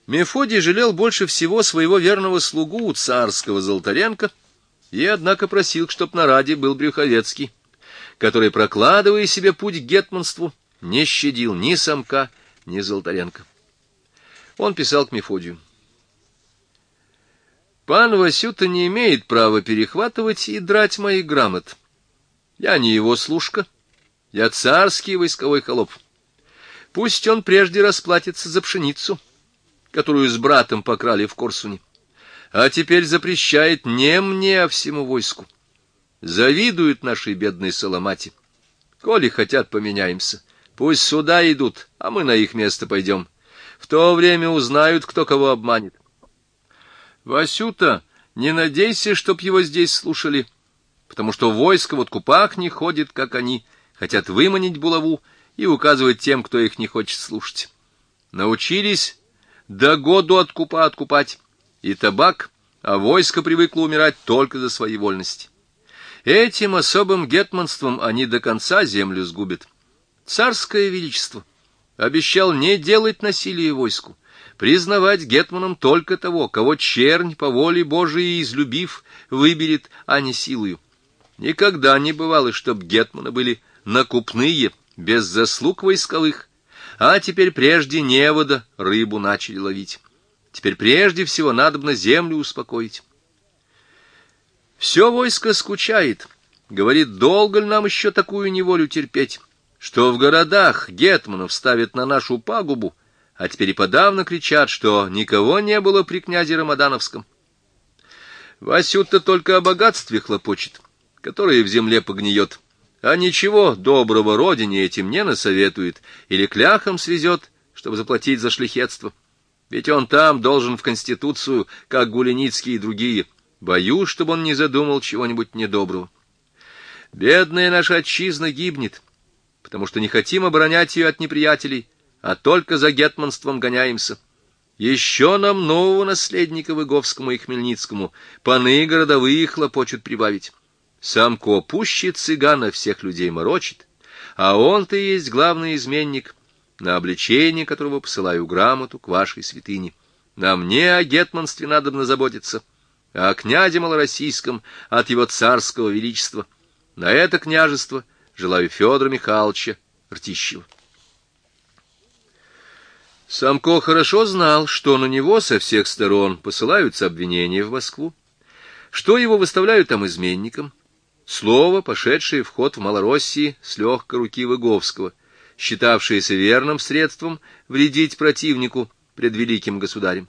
Мефодий жалел больше всего своего верного слугу царского Золотаренко и, однако, просил, чтоб на раде был Брюховецкий, который, прокладывая себе путь к гетманству, не щадил ни Самка, ни Золотаренко. Он писал к Мефодию: «Пан Васюта не имеет права перехватывать и драть моих грамот. Я не его служка, я царский войсковой холоп. Пусть он прежде расплатится за пшеницу, которую с братом покрали в Корсуне, а теперь запрещает не мне, а всему войску. Завидуют нашей бедной Соломате. Коли хотят, поменяемся. Пусть сюда идут, а мы на их место пойдем. В то время узнают, кто кого обманет. Васюта, не надейся, чтоб его здесь слушали, потому что войско в откупах не ходит, как они, хотят выманить булаву и указывать тем, кто их не хочет слушать. Научились до году откупа откупать и табак, а войско привыкло умирать только за свои вольности. Этим особым гетманством они до конца землю сгубят. Царское величество обещал не делать насилия войску, признавать гетманом только того, кого чернь по воле Божией излюбив выберет, а не силою. Никогда не бывало, чтоб гетманы были накупные, без заслуг войсковых, а теперь прежде невода рыбу начали ловить. Теперь прежде всего надобно землю успокоить. Все войско скучает, говорит, долго ли нам еще такую неволю терпеть, что в городах гетманов ставят на нашу пагубу, а теперь и подавно кричат, что никого не было при князе Рамадановском. Васюта только о богатстве хлопочет, которое в земле погниет, а ничего доброго родине этим не насоветует или кляхом свезет, чтобы заплатить за шляхетство. Ведь он там должен в конституцию, как Гуленицкий и другие. Боюсь, чтобы он не задумал чего-нибудь недоброго. Бедная наша отчизна гибнет, потому что не хотим оборонять ее от неприятелей, а только за гетманством гоняемся. Еще нам нового наследника Выговскому и Хмельницкому паны городовые хлопочут прибавить. Самко пуще цыгана всех людей морочит, а он-то и есть главный изменник, на обличение которого посылаю грамоту к вашей святыне. Нам не о гетманстве надобно заботиться, а о князе малороссийском от его царского величества. На это княжество желаю Федора Михайловича Ртищева». Самко хорошо знал, что на него со всех сторон посылаются обвинения в Москву, что его выставляют там изменником. Слово, пошедшее в ход в Малороссии с легкой руки Выговского, считавшееся верным средством вредить противнику пред великим государем.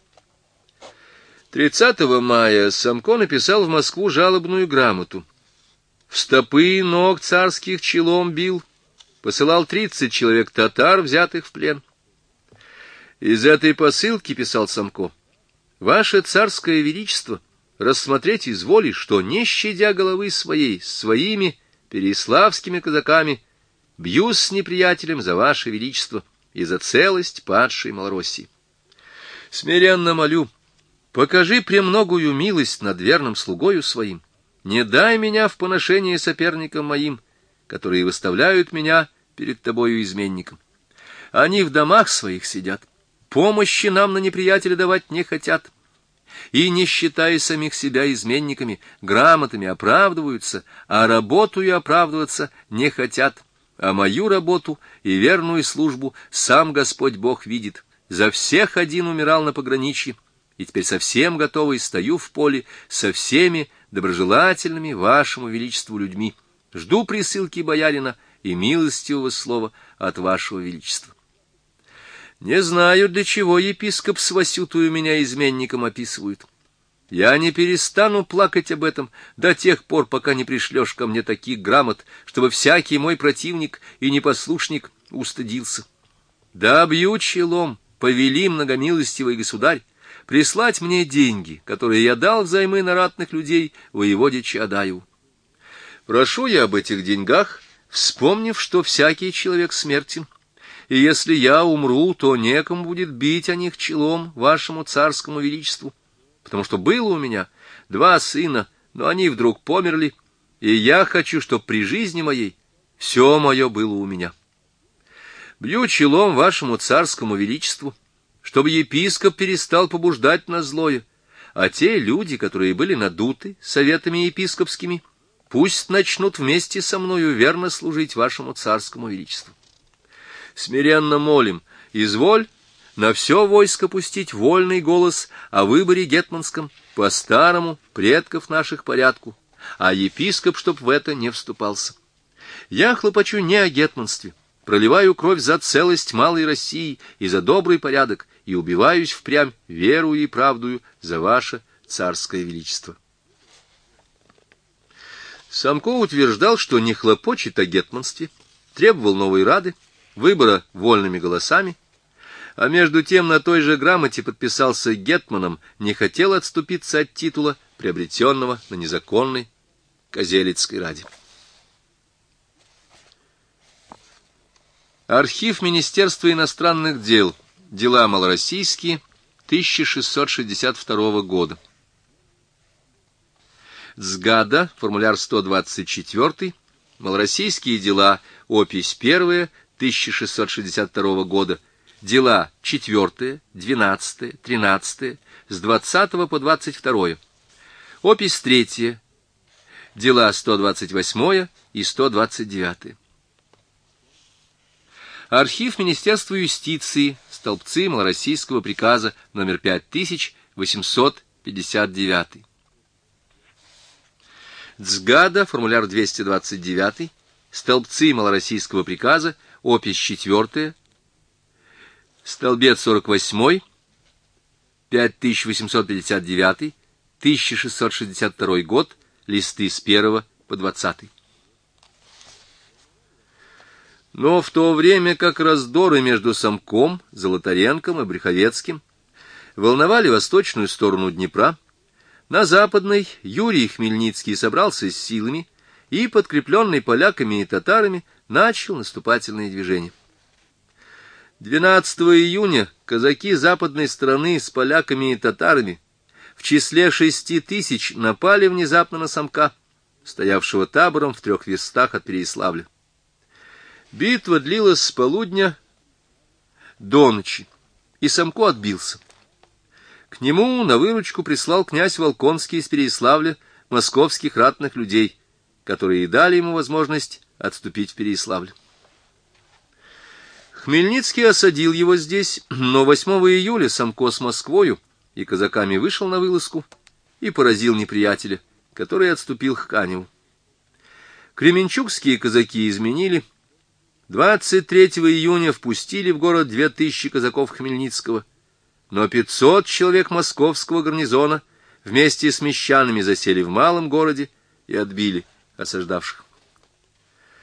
30 мая Самко написал в Москву жалобную грамоту. В стопы ног царских челом бил, посылал 30 человек татар, взятых в плен. Из этой посылки, писал Самко, «Ваше царское величество рассмотреть изволи, что, не щадя головы своей, своими переяславскими казаками, бьюсь с неприятелем за ваше величество и за целость падшей Малороссии. Смиренно молю, покажи премногую милость над верным слугою своим, не дай меня в поношение соперникам моим, которые выставляют меня перед тобою изменником. Они в домах своих сидят, помощи нам на неприятеля давать не хотят, и, не считая самих себя изменниками, грамотами оправдываются, а работою оправдываться не хотят, а мою работу и верную службу сам Господь Бог видит. За всех один умирал на пограничье, и теперь совсем готовый стою в поле со всеми доброжелательными вашему величеству людьми. Жду присылки боярина и милостивого слова от вашего величества». Не знаю, для чего епископ с Васютою меня изменником описывают. Я не перестану плакать об этом до тех пор, пока не пришлешь ко мне таких грамот, чтобы всякий мой противник и непослушник устыдился. Да бью челом, повели многомилостивый государь, прислать мне деньги, которые я дал взаймы на ратных людей воеводе Чаадаеву. Прошу я об этих деньгах, вспомнив, что всякий человек смертен, и если я умру, то некому будет бить о них челом вашему царскому величеству, потому что было у меня 2 сына, но они вдруг померли, и я хочу, чтобы при жизни моей все мое было у меня. Бью челом вашему царскому величеству, чтобы епископ перестал побуждать на злое, а те люди, которые были надуты советами епископскими, пусть начнут вместе со мною верно служить вашему царскому величеству. Смиренно молим, изволь на все войско пустить вольный голос о выборе гетманском по старому предков наших порядку, а епископ чтоб в это не вступался. Я хлопочу не о гетманстве, проливаю кровь за целость малой России и за добрый порядок, и убиваюсь впрямь верою и правдою за ваше царское величество. Самко утверждал, что не хлопочет о гетманстве, требовал новой рады, выбора вольными голосами, а между тем на той же грамоте подписался гетманом, не хотел отступиться от титула, приобретенного на незаконной Козелецкой ради. Архив Министерства иностранных дел. Дела малороссийские, 1662 года. Цгада, формуляр 124, малороссийские дела, опись 1, 1662 года, дела 4, 12, 13, с 20 по 22, опись 3, дела 128 и 129. Архив Министерства юстиции, столбцы малороссийского приказа номер 5859. Цгада, формуляр 229, столбцы малороссийского приказа, опись 4, столбец 48, 5859, 1662 год, листы с 1 по 20. Но в то время как раздоры между Самком, Золотаренком и Брюховецким волновали восточную сторону Днепра, на западной Юрий Хмельницкий собрался с силами и, подкрепленный поляками и татарами, начал наступательные движения. 12 июня казаки западной стороны с поляками и татарами в числе 6000 напали внезапно на Самка, стоявшего табором в 3 верстах от Переяславля. Битва длилась с полудня до ночи, и Самко отбился. К нему на выручку прислал князь Волконский из Переяславля московских ратных людей, которые и дали ему возможность отступить в Переяславль. Хмельницкий осадил его здесь, но 8 июля Самко с Москвою и казаками вышел на вылазку и поразил неприятеля, который отступил к Каневу. Кременчугские казаки изменили. 23 июня впустили в город 2000 казаков Хмельницкого, но 500 человек московского гарнизона вместе с мещанами засели в малом городе и отбили осаждавших.